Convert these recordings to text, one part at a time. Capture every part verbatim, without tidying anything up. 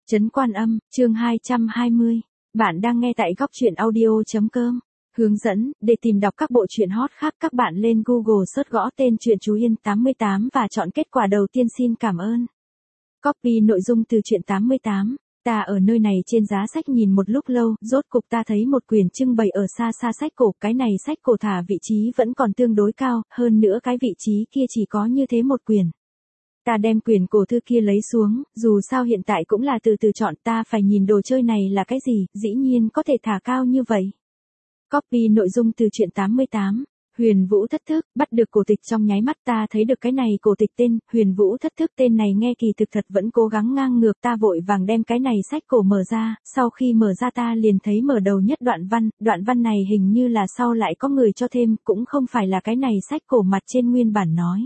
Trấn Quan Âm, chương hai trăm hai mươi. Bạn đang nghe tại góc truyện audio.com. Hướng dẫn, để tìm đọc các bộ truyện hot khác các bạn lên Google search gõ tên truyện Chú Yên tám mươi tám và chọn kết quả đầu tiên. Xin cảm ơn. Copy nội dung từ truyện tám mươi tám. Ta ở nơi này trên giá sách nhìn một lúc lâu, rốt cục ta thấy một quyển trưng bày ở xa xa sách cổ, cái này sách cổ thả vị trí vẫn còn tương đối cao, hơn nữa cái vị trí kia chỉ có như thế một quyển. Ta đem quyển cổ thư kia lấy xuống, dù sao hiện tại cũng là từ từ chọn, ta phải nhìn đồ chơi này là cái gì, dĩ nhiên có thể thả cao như vậy. Copy nội dung từ truyện tám mươi tám. Huyền Vũ Thất Thức, bắt được cổ tịch trong nháy mắt ta thấy được cái này cổ tịch tên, Huyền Vũ Thất Thức tên này nghe kỳ thực thật vẫn cố gắng ngang ngược, ta vội vàng đem cái này sách cổ mở ra, sau khi mở ra ta liền thấy mở đầu nhất đoạn văn, đoạn văn này hình như là sau lại có người cho thêm, cũng không phải là cái này sách cổ mặt trên nguyên bản nói.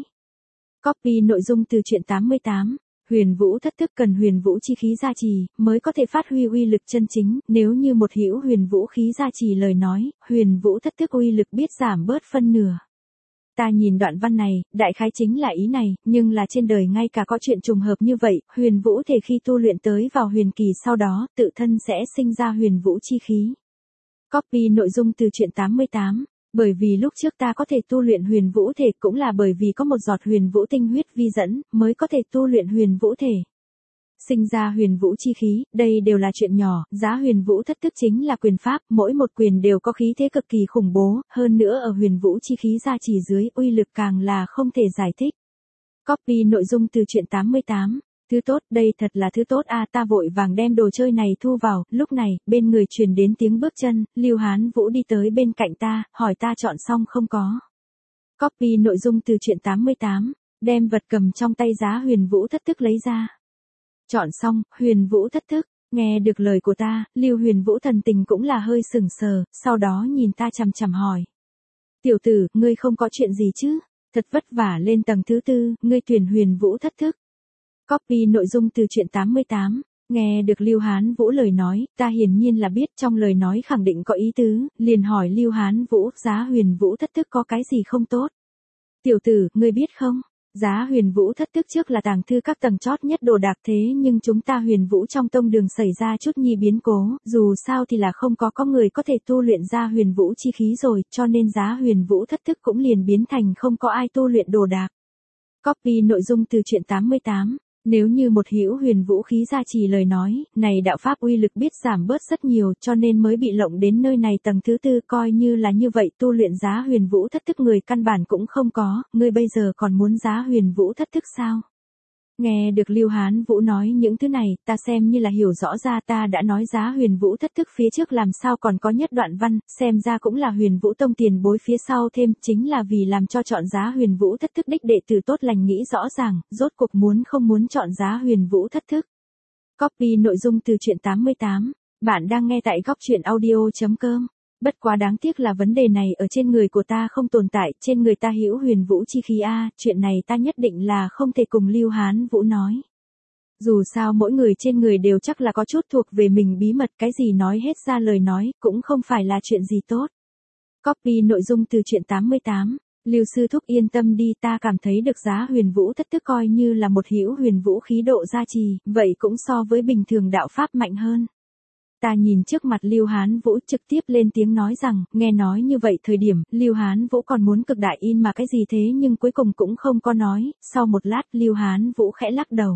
Copy nội dung từ truyện tám mươi tám. Huyền Vũ Thất Thức cần huyền vũ chi khí gia trì, mới có thể phát huy uy lực chân chính, nếu như một hữu huyền vũ khí gia trì lời nói, huyền vũ thất thức uy lực biết giảm bớt phân nửa. Ta nhìn đoạn văn này, đại khái chính là ý này, nhưng là trên đời ngay cả có chuyện trùng hợp như vậy, huyền vũ thể khi tu luyện tới vào huyền kỳ sau đó, tự thân sẽ sinh ra huyền vũ chi khí. Copy nội dung từ truyện tám mươi tám. Bởi vì lúc trước ta có thể tu luyện huyền vũ thể cũng là bởi vì có một giọt huyền vũ tinh huyết vi dẫn, mới có thể tu luyện huyền vũ thể. Sinh ra huyền vũ chi khí, đây đều là chuyện nhỏ, giá huyền vũ thất thức chính là quyền pháp, mỗi một quyền đều có khí thế cực kỳ khủng bố, hơn nữa ở huyền vũ chi khí gia trì dưới, uy lực càng là không thể giải thích. Copy nội dung từ truyện tám mươi tám. Thứ tốt, đây thật là thứ tốt a à, ta vội vàng đem đồ chơi này thu vào, lúc này, bên người truyền đến tiếng bước chân, Lưu Hán Vũ đi tới bên cạnh ta, hỏi ta chọn xong không có. Copy nội dung từ truyện tám mươi tám, đem vật cầm trong tay giá huyền vũ thất thức lấy ra. Chọn xong, huyền vũ thất thức, nghe được lời của ta, Lưu Huyền Vũ thần tình cũng là hơi sừng sờ, sau đó nhìn ta chằm chằm hỏi. Tiểu tử, ngươi không có chuyện gì chứ, thật vất vả lên tầng thứ tư, ngươi tuyển huyền vũ thất thức. Copy nội dung từ truyện tám mươi tám. Nghe được Lưu Hán Vũ lời nói, ta hiển nhiên là biết trong lời nói khẳng định có ý tứ, liền hỏi Lưu Hán Vũ, giá huyền vũ thất thức có cái gì không tốt? Tiểu tử, ngươi biết không? Giá huyền vũ thất thức trước là tàng thư các tầng chót nhất đồ đạc thế nhưng chúng ta huyền vũ trong tông đường xảy ra chút nhi biến cố, dù sao thì là không có có người có thể tu luyện ra huyền vũ chi khí rồi, cho nên giá huyền vũ thất thức cũng liền biến thành không có ai tu luyện đồ đạc. Copy nội dung từ truyện tám mươi tám. Nếu như một hữu huyền vũ khí gia trì lời nói, này đạo pháp uy lực biết giảm bớt rất nhiều cho nên mới bị lộng đến nơi này tầng thứ tư coi như là như vậy tu luyện giá huyền vũ thất thức người căn bản cũng không có, ngươi bây giờ còn muốn giá huyền vũ thất thức sao? Nghe được Lưu Hán Vũ nói những thứ này, ta xem như là hiểu rõ ra ta đã nói giá huyền vũ thất thức phía trước làm sao còn có nhất đoạn văn, xem ra cũng là huyền vũ tông tiền bối phía sau thêm, chính là vì làm cho chọn giá huyền vũ thất thức đích đệ tử tốt lành nghĩ rõ ràng, rốt cuộc muốn không muốn chọn giá huyền vũ thất thức. Copy nội dung từ truyện tám mươi tám, bạn đang nghe tại góc truyện audio.com. Bất quá đáng tiếc là vấn đề này ở trên người của ta không tồn tại, trên người ta hữu huyền vũ chi khí a, chuyện này ta nhất định là không thể cùng Lưu Hán Vũ nói. Dù sao mỗi người trên người đều chắc là có chút thuộc về mình bí mật, cái gì nói hết ra lời nói, cũng không phải là chuyện gì tốt. Copy nội dung từ truyện tám mươi tám. Lưu sư thúc yên tâm đi, ta cảm thấy được giá huyền vũ thất thức coi như là một hữu huyền vũ khí độ gia trì, vậy cũng so với bình thường đạo pháp mạnh hơn. Ta nhìn trước mặt Lưu Hán Vũ trực tiếp lên tiếng nói rằng, nghe nói như vậy thời điểm, Lưu Hán Vũ còn muốn cực đại in mà cái gì thế nhưng cuối cùng cũng không có nói, sau một lát Lưu Hán Vũ khẽ lắc đầu.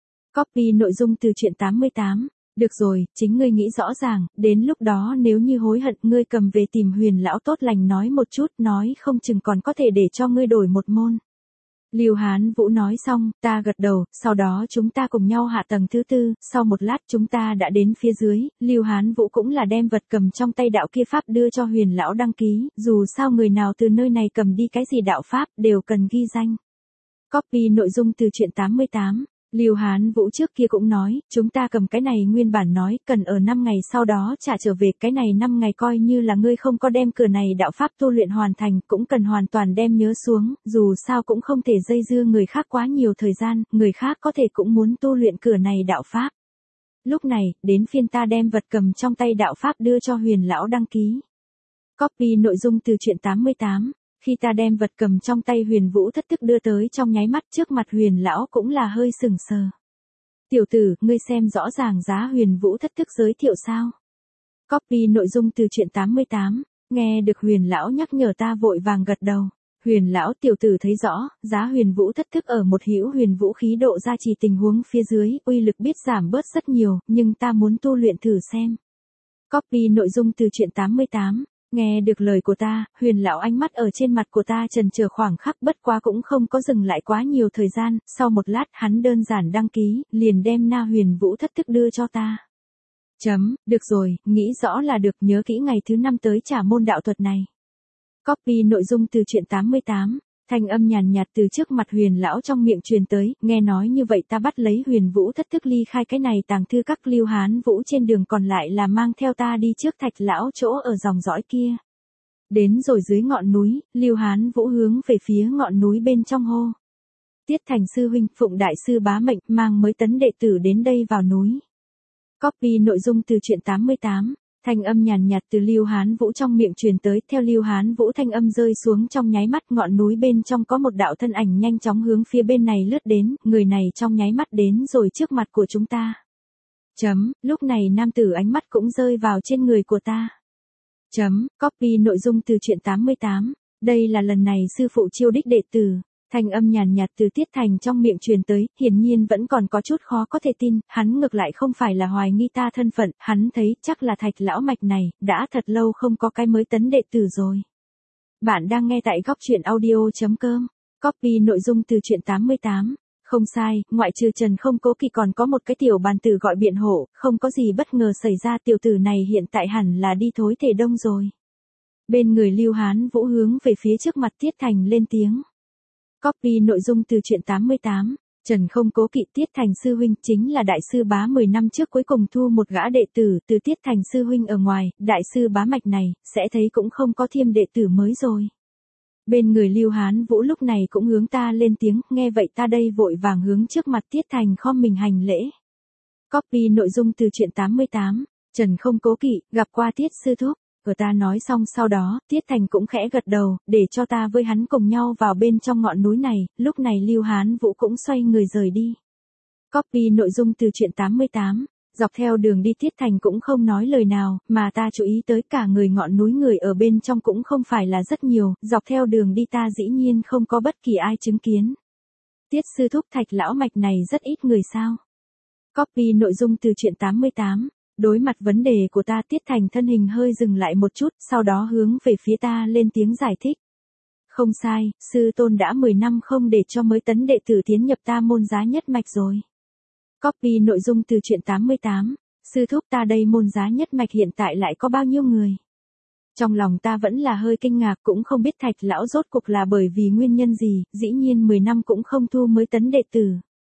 Copy nội dung từ truyện tám mươi tám, được rồi, chính ngươi nghĩ rõ ràng, đến lúc đó nếu như hối hận ngươi cầm về tìm Huyền lão tốt lành nói một chút, nói không chừng còn có thể để cho ngươi đổi một môn. Lưu Hán Vũ nói xong, ta gật đầu, sau đó chúng ta cùng nhau hạ tầng thứ tư, sau một lát chúng ta đã đến phía dưới, Lưu Hán Vũ cũng là đem vật cầm trong tay đạo kia pháp đưa cho Huyền lão đăng ký, dù sao người nào từ nơi này cầm đi cái gì đạo pháp đều cần ghi danh. Copy nội dung từ truyện tám mươi tám. Lưu Hán Vũ trước kia cũng nói, chúng ta cầm cái này nguyên bản nói, cần ở năm ngày sau đó trả trở về, cái này năm ngày coi như là ngươi không có đem cửa này đạo pháp tu luyện hoàn thành, cũng cần hoàn toàn đem nhớ xuống, dù sao cũng không thể dây dưa người khác quá nhiều thời gian, người khác có thể cũng muốn tu luyện cửa này đạo pháp. Lúc này, đến phiên ta đem vật cầm trong tay đạo pháp đưa cho Huyền lão đăng ký. Copy nội dung từ truyện tám mươi tám. Khi ta đem vật cầm trong tay huyền vũ thất thức đưa tới trong nháy mắt trước mặt Huyền lão cũng là hơi sừng sờ. Tiểu tử, ngươi xem rõ ràng giá Huyền Vũ thất thức giới thiệu sao? Copy nội dung từ truyện tám mươi tám, nghe được Huyền lão nhắc nhở ta vội vàng gật đầu. Huyền lão tiểu tử thấy rõ, giá Huyền Vũ thất thức ở một hữu huyền vũ khí độ gia trì tình huống phía dưới, uy lực biết giảm bớt rất nhiều, nhưng ta muốn tu luyện thử xem. Copy nội dung từ truyện tám mươi tám, nghe được lời của ta, Huyền lão ánh mắt ở trên mặt của ta trần chờ khoảng khắc, bất quá cũng không có dừng lại quá nhiều thời gian, sau một lát hắn đơn giản đăng ký, liền đem na Huyền Vũ thất thức đưa cho ta. Chấm, được rồi, nghĩ rõ là được, nhớ kỹ ngày thứ năm tới trả môn đạo thuật này. Copy nội dung từ truyện tám mươi tám, thanh âm nhàn nhạt từ trước mặt Huyền lão trong miệng truyền tới, nghe nói như vậy ta bắt lấy Huyền Vũ thất thức ly khai cái này tàng thư các Lưu Hán Vũ, trên đường còn lại là mang theo ta đi trước Thạch lão chỗ ở dòng dõi kia. Đến rồi dưới ngọn núi, Lưu Hán Vũ hướng về phía ngọn núi bên trong hô. Tiết Thành sư huynh, phụng đại sư bá mệnh, mang mới tấn đệ tử đến đây vào núi. Copy nội dung từ truyện tám mươi tám, thanh âm nhàn nhạt từ Lưu Hán Vũ trong miệng truyền tới, theo Lưu Hán Vũ thanh âm rơi xuống trong nháy mắt, ngọn núi bên trong có một đạo thân ảnh nhanh chóng hướng phía bên này lướt đến, người này trong nháy mắt đến rồi trước mặt của chúng ta. Chấm, lúc này nam tử ánh mắt cũng rơi vào trên người của ta. Chấm, copy nội dung từ truyện tám mươi tám, đây là lần này sư phụ chiêu đích đệ tử. Thanh âm nhàn nhạt từ Tiết Thành trong miệng truyền tới, hiển nhiên vẫn còn có chút khó có thể tin, hắn ngược lại không phải là hoài nghi ta thân phận, hắn thấy chắc là Thạch lão mạch này, đã thật lâu không có cái mới tấn đệ tử rồi. Bạn đang nghe tại góc truyện audio chấm com, copy nội dung từ truyện tám mươi tám, không sai, ngoại trừ Trần Không Cố Kỵ còn có một cái tiểu bàn tử gọi biện hộ, không có gì bất ngờ xảy ra, tiểu tử này hiện tại hẳn là đi thối thể đông rồi. Bên người Lưu Hán Vũ hướng về phía trước mặt Tiết Thành lên tiếng. Copy nội dung từ truyện tám mươi tám, Trần Không Cố Kỵ Tiết Thành sư huynh chính là đại sư bá mười năm trước cuối cùng thu một gã đệ tử từ Tiết Thành sư huynh ở ngoài, đại sư bá mạch này, sẽ thấy cũng không có thêm đệ tử mới rồi. Bên người Lưu Hán Vũ lúc này cũng hướng ta lên tiếng, nghe vậy ta đây vội vàng hướng trước mặt Tiết Thành khom mình hành lễ. Copy nội dung từ truyện tám mươi tám, Trần Không Cố Kỵ, gặp qua Tiết sư thúc. Ở ta nói xong sau đó, Tiết Thành cũng khẽ gật đầu, để cho ta với hắn cùng nhau vào bên trong ngọn núi này, lúc này Lưu Hán Vũ cũng xoay người rời đi. Copy nội dung từ truyện tám mươi tám, dọc theo đường đi Tiết Thành cũng không nói lời nào, mà ta chú ý tới cả người ngọn núi người ở bên trong cũng không phải là rất nhiều, dọc theo đường đi ta dĩ nhiên không có bất kỳ ai chứng kiến. Tiết sư thúc Thạch lão mạch này rất ít người sao? Copy nội dung từ truyện tám mươi tám. Đối mặt vấn đề của ta, Tiết Thành thân hình hơi dừng lại một chút, sau đó hướng về phía ta lên tiếng giải thích. Không sai, sư tôn đã mười năm không để cho mới tấn đệ tử tiến nhập ta môn giá nhất mạch rồi. Copy nội dung từ truyện tám mươi tám, sư thúc ta đây môn giá nhất mạch hiện tại lại có bao nhiêu người? Trong lòng ta vẫn là hơi kinh ngạc, cũng không biết Thạch lão rốt cuộc là bởi vì nguyên nhân gì, dĩ nhiên mười năm cũng không thu mới tấn đệ tử.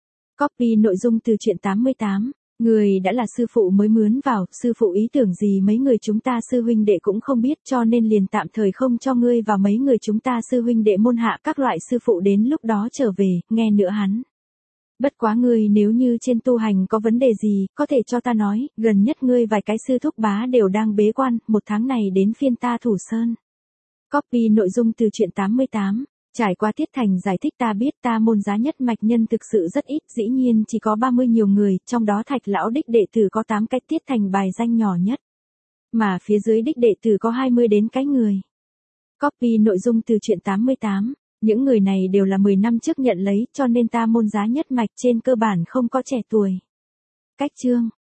Copy nội dung từ truyện tám mươi tám. Người đã là sư phụ mới mướn vào, sư phụ ý tưởng gì mấy người chúng ta sư huynh đệ cũng không biết, cho nên liền tạm thời không cho ngươi và mấy người chúng ta sư huynh đệ môn hạ các loại sư phụ đến lúc đó trở về, nghe nữa hắn. Bất quá ngươi nếu như trên tu hành có vấn đề gì, có thể cho ta nói, gần nhất ngươi vài cái sư thúc bá đều đang bế quan, một tháng này đến phiên ta thủ sơn. Copy nội dung từ truyện tám mươi tám. Trải qua Tiết Thành giải thích ta biết ta môn giá nhất mạch nhân thực sự rất ít, dĩ nhiên chỉ có ba mươi nhiều người, trong đó Thạch lão đích đệ tử có tám cái, Tiết Thành bài danh nhỏ nhất. Mà phía dưới đích đệ tử có hai mươi đến cái người. Copy nội dung từ truyện tám mươi tám, những người này đều là mười năm trước nhận lấy, cho nên ta môn giá nhất mạch trên cơ bản không có trẻ tuổi. Cách chương